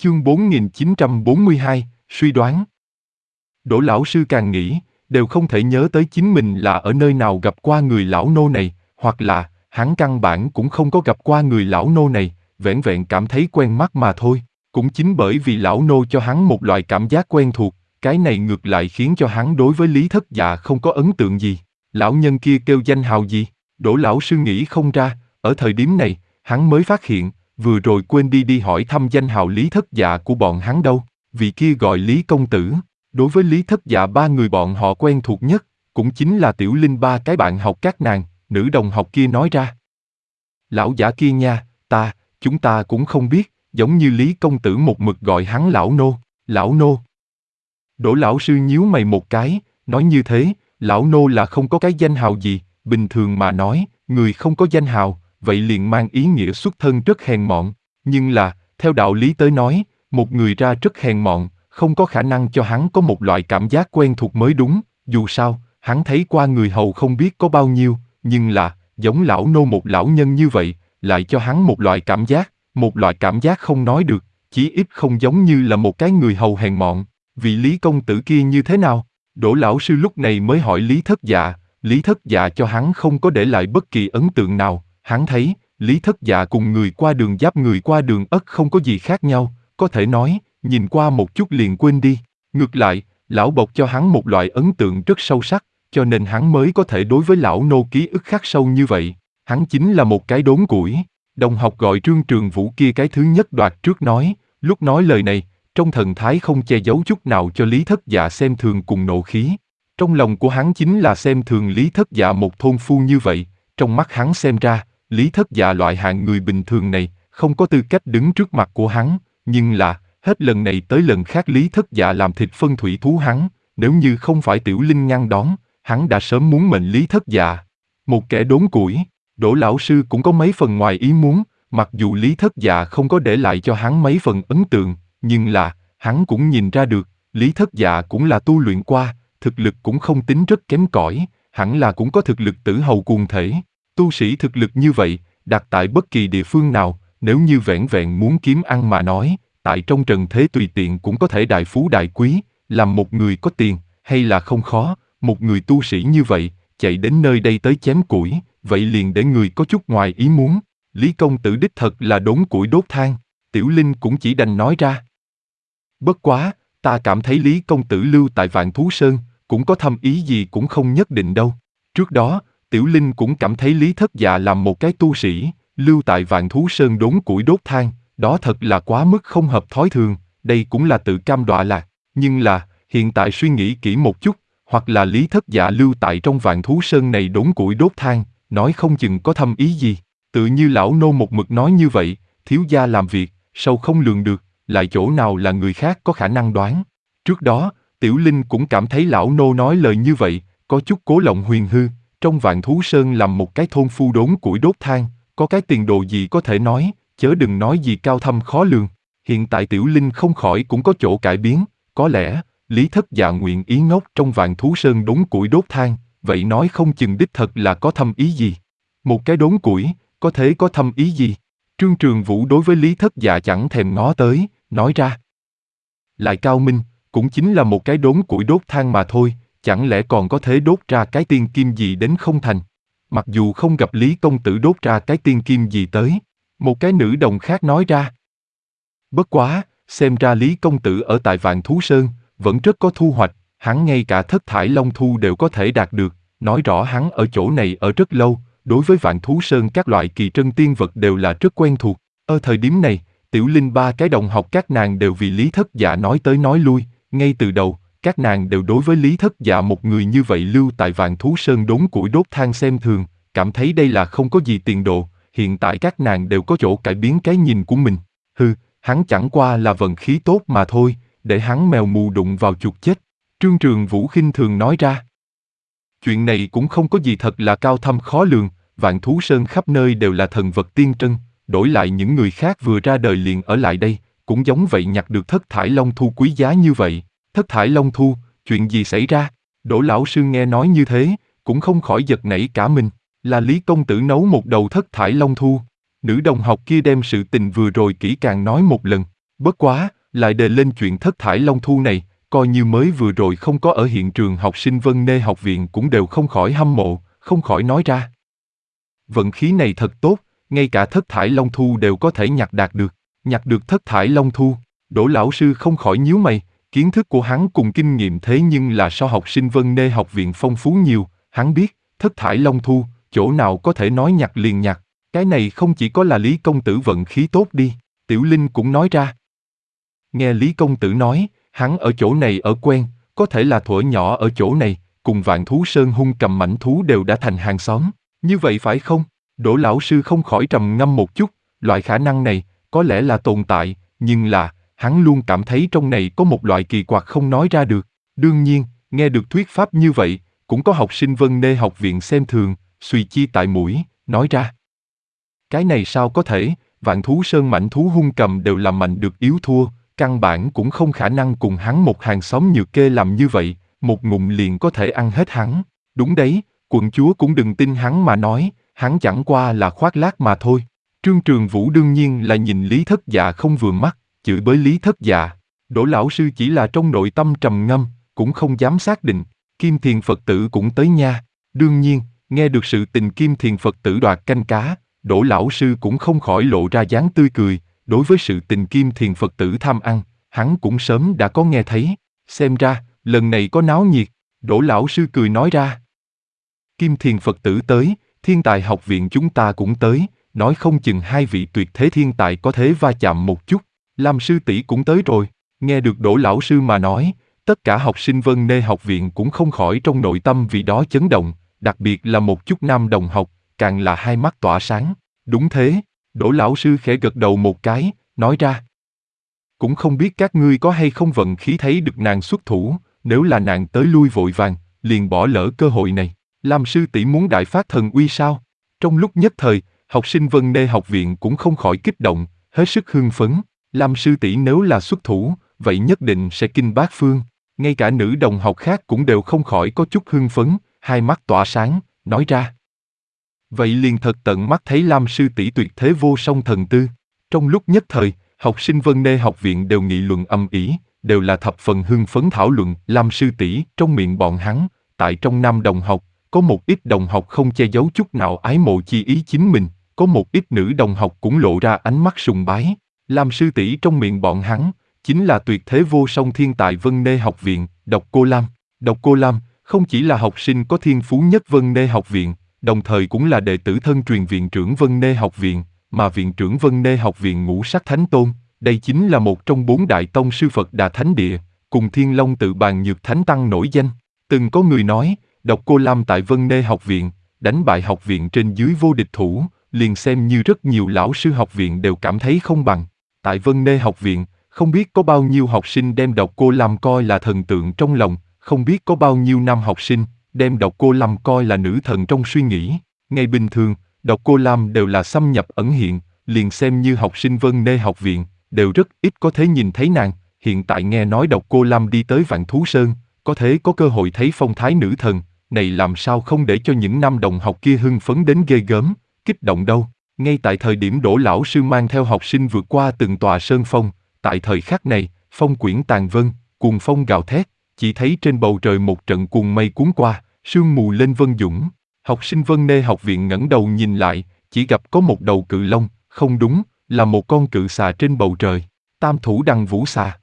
Chương 4942, suy đoán. Đỗ lão sư càng nghĩ, đều không thể nhớ tới chính mình là ở nơi nào gặp qua người lão nô này, hoặc là, hắn căn bản cũng không có gặp qua người lão nô này, vẻn vẹn cảm thấy quen mắt mà thôi. Cũng chính bởi vì lão nô cho hắn một loại cảm giác quen thuộc, cái này ngược lại khiến cho hắn đối với Lý Thất Dạ không có ấn tượng gì. Lão nhân kia kêu danh hào gì? Đỗ lão sư nghĩ không ra, ở thời điểm này, hắn mới phát hiện, vừa rồi quên đi hỏi thăm danh hào Lý Thất Dạ của bọn hắn đâu. Vị kia gọi Lý công tử. Đối với Lý Thất Dạ ba người bọn họ quen thuộc nhất, cũng chính là Tiểu Linh ba cái bạn học các nàng, nữ đồng học kia nói ra. Lão giả kia nha, chúng ta cũng không biết, giống như Lý công tử một mực gọi hắn lão nô. Đỗ lão sư nhíu mày một cái, nói như thế, lão nô là không có cái danh hào gì, bình thường mà nói, người không có danh hào, vậy liền mang ý nghĩa xuất thân rất hèn mọn, nhưng là, theo đạo lý tới nói, một người ra rất hèn mọn, không có khả năng cho hắn có một loại cảm giác quen thuộc mới đúng, dù sao, hắn thấy qua người hầu không biết có bao nhiêu, nhưng là, giống lão nô một lão nhân như vậy, lại cho hắn một loại cảm giác không nói được, chí ít không giống như là một cái người hầu hèn mọn. Vị Lý công tử kia như thế nào? Đỗ lão sư lúc này mới hỏi Lý Thất Dạ cho hắn không có để lại bất kỳ ấn tượng nào, hắn thấy, Lý Thất Dạ cùng người qua đường giáp người qua đường ất không có gì khác nhau, có thể nói, nhìn qua một chút liền quên đi. Ngược lại, lão bộc cho hắn một loại ấn tượng rất sâu sắc, cho nên hắn mới có thể đối với lão nô ký ức khắc sâu như vậy. Hắn chính là một cái đốn củi. Đồng học gọi Trương Trường Vũ kia cái thứ nhất đoạt trước nói, lúc nói lời này, trong thần thái không che giấu chút nào cho Lý Thất Dạ xem thường cùng nộ khí. Trong lòng của hắn chính là xem thường Lý Thất Dạ một thôn phu như vậy, trong mắt hắn xem ra, Lý Thất Dạ loại hạng người bình thường này, không có tư cách đứng trước mặt của hắn, nhưng là, hết lần này tới lần khác Lý Thất Dạ làm thịt phân thủy thú hắn, nếu như không phải Tiểu Linh ngăn đón, hắn đã sớm muốn mệnh Lý Thất Dạ. Một kẻ đốn củi, Đỗ lão sư cũng có mấy phần ngoài ý muốn, mặc dù Lý Thất Dạ không có để lại cho hắn mấy phần ấn tượng, nhưng là, hắn cũng nhìn ra được, Lý Thất Dạ cũng là tu luyện qua, thực lực cũng không tính rất kém cỏi, hẳn là cũng có thực lực tử hầu cuồng thể. Tu sĩ thực lực như vậy, đặt tại bất kỳ địa phương nào, nếu như vẻn vẹn muốn kiếm ăn mà nói, tại trong trần thế tùy tiện cũng có thể đại phú đại quý, làm một người có tiền, hay là không khó, một người tu sĩ như vậy, chạy đến nơi đây tới chém củi, vậy liền để người có chút ngoài ý muốn. Lý công tử đích thật là đốn củi đốt than, Tiểu Linh cũng chỉ đành nói ra. Bất quá, ta cảm thấy Lý công tử lưu tại Vạn Thú Sơn, cũng có thâm ý gì cũng không nhất định đâu. Trước đó, Tiểu Linh cũng cảm thấy Lý Thất Dạ làm một cái tu sĩ, lưu tại Vạn Thú Sơn đốn củi đốt than, đó thật là quá mức không hợp thói thường, đây cũng là tự cam đọa lạc. Nhưng là, hiện tại suy nghĩ kỹ một chút, hoặc là Lý Thất Dạ lưu tại trong Vạn Thú Sơn này đốn củi đốt than, nói không chừng có thâm ý gì. Tự như lão nô một mực nói như vậy, thiếu gia làm việc, sâu không lường được, lại chỗ nào là người khác có khả năng đoán. Trước đó, Tiểu Linh cũng cảm thấy lão nô nói lời như vậy, có chút cố lộng huyền hư, trong Vạn Thú Sơn làm một cái thôn phu đốn củi đốt than, có cái tiền đồ gì có thể nói, chớ đừng nói gì cao thâm khó lường. Hiện tại Tiểu Linh không khỏi cũng có chỗ cải biến, có lẽ, Lý Thất Dạ nguyện ý ngốc trong Vạn Thú Sơn đốn củi đốt than, vậy nói không chừng đích thật là có thâm ý gì. Một cái đốn củi, có thể có thâm ý gì? Trương Trường Vũ đối với Lý Thất Dạ chẳng thèm ngó tới, nói ra. Lại cao minh, cũng chính là một cái đốn củi đốt than mà thôi, chẳng lẽ còn có thể đốt ra cái tiên kim gì đến không thành? Mặc dù không gặp Lý công tử đốt ra cái tiên kim gì tới, một cái nữ đồng khác nói ra. Bất quá, xem ra Lý công tử ở tại Vạn Thú Sơn, vẫn rất có thu hoạch, hắn ngay cả thất thải long thu đều có thể đạt được, nói rõ hắn ở chỗ này ở rất lâu, đối với Vạn Thú Sơn các loại kỳ trân tiên vật đều là rất quen thuộc. Ở thời điểm này, Tiểu Linh ba cái đồng học các nàng đều vì Lý Thất Dạ nói tới nói lui, ngay từ đầu, các nàng đều đối với Lý Thất Dạ một người như vậy lưu tại Vạn Thú Sơn đốn củi đốt than xem thường, cảm thấy đây là không có gì tiền đồ, hiện tại các nàng đều có chỗ cải biến cái nhìn của mình. Hắn chẳng qua là vận khí tốt mà thôi, để hắn mèo mù đụng vào chuột chết. Trương Trường Vũ khinh thường nói ra. Chuyện này cũng không có gì thật là cao thâm khó lường, Vạn Thú Sơn khắp nơi đều là thần vật tiên trân, đổi lại những người khác vừa ra đời liền ở lại đây, cũng giống vậy nhặt được thất thải long thu quý giá như vậy. Thất thải long thu, chuyện gì xảy ra? Đỗ lão sư nghe nói như thế, cũng không khỏi giật nảy cả mình, là Lý công tử nấu một đầu thất thải long thu. Nữ đồng học kia đem sự tình vừa rồi kỹ càng nói một lần. Bất quá, lại đề lên chuyện thất thải Long Thu này, coi như mới vừa rồi không có ở hiện trường học sinh Vân Nê học viện cũng đều không khỏi hâm mộ, không khỏi nói ra. Vận khí này thật tốt, ngay cả thất thải Long Thu đều có thể nhặt đạt được. Nhặt được thất thải Long Thu, Đỗ lão sư không khỏi nhíu mày, kiến thức của hắn cùng kinh nghiệm thế nhưng là so học sinh Vân Nê học viện phong phú nhiều, hắn biết, thất thải Long Thu, chỗ nào có thể nói nhặt liền nhặt, cái này không chỉ có là Lý công tử vận khí tốt đi, Tiểu Linh cũng nói ra. Nghe Lý công tử nói, hắn ở chỗ này ở quen, có thể là thuở nhỏ ở chỗ này, cùng Vạn Thú Sơn hung cầm mãnh thú đều đã thành hàng xóm, như vậy phải không? Đỗ lão sư không khỏi trầm ngâm một chút, loại khả năng này, có lẽ là tồn tại, nhưng là, hắn luôn cảm thấy trong này có một loại kỳ quặc không nói ra được. Đương nhiên, nghe được thuyết pháp như vậy, cũng có học sinh Vân Nê học viện xem thường, suy chi tại mũi, nói ra. Cái này sao có thể, Vạn Thú Sơn mãnh thú hung cầm đều là mạnh được yếu thua, căn bản cũng không khả năng cùng hắn một hàng xóm nhược kê làm như vậy, một ngụm liền có thể ăn hết hắn. Đúng đấy, quận chúa cũng đừng tin hắn mà nói, hắn chẳng qua là khoác lác mà thôi. Trương Trường Vũ đương nhiên là nhìn Lý Thất Dạ không vừa mắt, chửi bới Lý Thất Dạ. Đỗ lão sư chỉ là trong nội tâm trầm ngâm, cũng không dám xác định. Kim Thiền Phật tử cũng tới nha. Đương nhiên, nghe được sự tình Kim Thiền Phật tử đoạt canh cá, Đỗ lão sư cũng không khỏi lộ ra dáng tươi cười. Đối với sự tình Kim Thiền Phật tử tham ăn, hắn cũng sớm đã có nghe thấy. Xem ra, lần này có náo nhiệt. Đỗ lão sư cười nói ra. Kim Thiền Phật tử tới, Thiên Tài học viện chúng ta cũng tới, nói không chừng hai vị tuyệt thế thiên tài có thể va chạm một chút. Lam sư tỷ cũng tới rồi. Nghe được Đỗ lão sư mà nói, tất cả học sinh Vân Nê học viện cũng không khỏi trong nội tâm vì đó chấn động, đặc biệt là một chút nam đồng học, càng là hai mắt tỏa sáng. Đúng thế, Đỗ lão sư khẽ gật đầu một cái, nói ra. Cũng không biết các ngươi có hay không vận khí thấy được nàng xuất thủ, nếu là nàng tới lui vội vàng, liền bỏ lỡ cơ hội này. Lam sư tỷ muốn đại phát thần uy sao? Trong lúc nhất thời, học sinh Vân Nê học viện cũng không khỏi kích động, hết sức hưng phấn. Lam sư tỷ nếu là xuất thủ, vậy nhất định sẽ kinh bát phương. Ngay cả nữ đồng học khác cũng đều không khỏi có chút hưng phấn, hai mắt tỏa sáng, nói ra. Vậy liền thật tận mắt thấy Lam sư tỷ tuyệt thế vô song thần tư. Trong lúc nhất thời, học sinh Vân Nê học viện đều nghị luận âm ỉ, đều là thập phần hưng phấn thảo luận Lam sư tỷ trong miệng bọn hắn, tại trong nam đồng học, có một ít đồng học không che giấu chút nào ái mộ chi ý chính mình, có một ít nữ đồng học cũng lộ ra ánh mắt sùng bái. Lam sư tỷ trong miệng bọn hắn, chính là tuyệt thế vô song thiên tài Vân Nê học viện, Độc Cô Lam. Độc Cô Lam không chỉ là học sinh có thiên phú nhất Vân Nê học viện, đồng thời cũng là đệ tử thân truyền viện trưởng Vân Nê học viện, mà viện trưởng Vân Nê học viện Ngũ Sắc Thánh Tôn, đây chính là một trong 4 đại tông sư Phật Đà Thánh Địa, cùng Thiên Long Tự Bàn Nhược Thánh Tăng nổi danh. Từng có người nói, Độc Cô Lam tại Vân Nê học viện, đánh bại học viện trên dưới vô địch thủ, liền xem như rất nhiều lão sư học viện đều cảm thấy không bằng. Tại Vân Nê học viện, không biết có bao nhiêu học sinh đem Độc Cô Lam coi là thần tượng trong lòng, không biết có bao nhiêu nam học sinh đem Độc Cô Lam coi là nữ thần trong suy nghĩ. Ngày bình thường, Độc Cô Lam đều là xâm nhập ẩn hiện, liền xem như học sinh Vân Nê học viện, đều rất ít có thể nhìn thấy nàng. Hiện tại nghe nói Độc Cô Lam đi tới Vạn Thú Sơn, có thể có cơ hội thấy phong thái nữ thần, này làm sao không để cho những nam đồng học kia hưng phấn đến ghê gớm, kích động đâu. Ngay tại thời điểm Đỗ lão sư mang theo học sinh vượt qua từng tòa sơn phong, tại thời khắc này, phong quyển tàn vân, cuồng phong gào thét, chỉ thấy trên bầu trời một trận cuồng mây cuốn qua, sương mù lên vân dũng. Học sinh Vân Nê học viện ngẩng đầu nhìn lại, chỉ gặp có một đầu cự long, không đúng, là một con cự xà trên bầu trời, Tam Thủ Đằng Vũ Xà.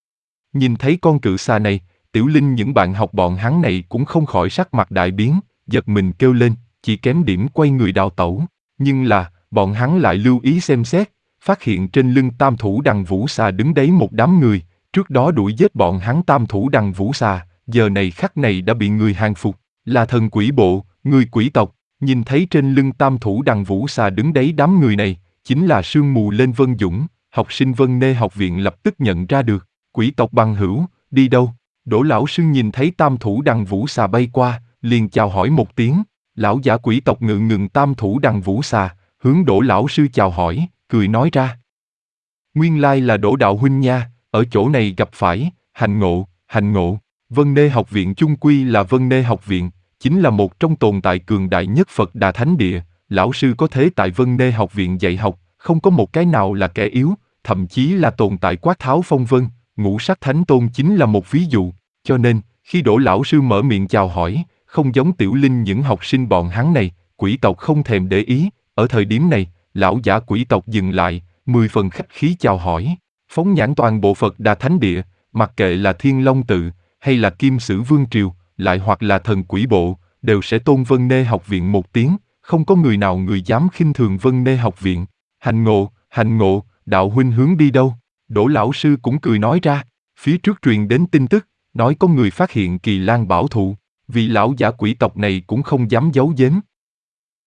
Nhìn thấy con cự xà này, Tiểu Linh những bạn học bọn hắn này cũng không khỏi sắc mặt đại biến, giật mình kêu lên, chỉ kém điểm quay người đào tẩu. Nhưng là, bọn hắn lại lưu ý xem xét, phát hiện trên lưng Tam Thủ Đằng Vũ Xà đứng đấy một đám người, trước đó đuổi giết bọn hắn Tam Thủ Đằng Vũ Xà, giờ này khắc này đã bị người hàng phục, là thần quỷ bộ, người quỷ tộc. Nhìn thấy trên lưng Tam Thủ Đằng Vũ Xà đứng đấy đám người này, chính là sương mù lên vân dũng, học sinh Vân Nê học viện lập tức nhận ra được, quỷ tộc bằng hữu, đi đâu? Đỗ lão sư nhìn thấy Tam Thủ Đằng Vũ Xà bay qua, liền chào hỏi một tiếng. Lão giả quỷ tộc ngừng Tam Thủ Đằng Vũ Xà, hướng Đỗ lão sư chào hỏi, cười nói ra. Nguyên lai là Đỗ đạo huynh nha, ở chỗ này gặp phải, hành ngộ, hành ngộ. Vân Nê học viện chung quy là Vân Nê học viện, chính là một trong tồn tại cường đại nhất Phật Đà Thánh Địa. Lão sư có thế tại Vân Nê học viện dạy học, không có một cái nào là kẻ yếu, thậm chí là tồn tại quát tháo phong vân, ngũ sắc thánh tôn chính là một ví dụ. Cho nên, khi Đỗ lão sư mở miệng chào hỏi, không giống Tiểu Linh những học sinh bọn hắn này, quỷ tộc không thèm để ý. Ở thời điểm này, lão giả quỷ tộc dừng lại, 10 phần khách khí chào hỏi, phóng nhãn toàn bộ Phật Đà Thánh Địa, mặc kệ là Thiên Long Tự, hay là Kim Sử Vương Triều, lại hoặc là thần quỷ bộ, đều sẽ tôn Vân Nê học viện một tiếng, không có người nào dám khinh thường Vân Nê học viện. Hành ngộ, đạo huynh hướng đi đâu? Đỗ lão sư cũng cười nói ra, phía trước truyền đến tin tức, nói có người phát hiện Kỳ Lan bảo thụ, vì lão giả quỷ tộc này cũng không dám giấu giếm,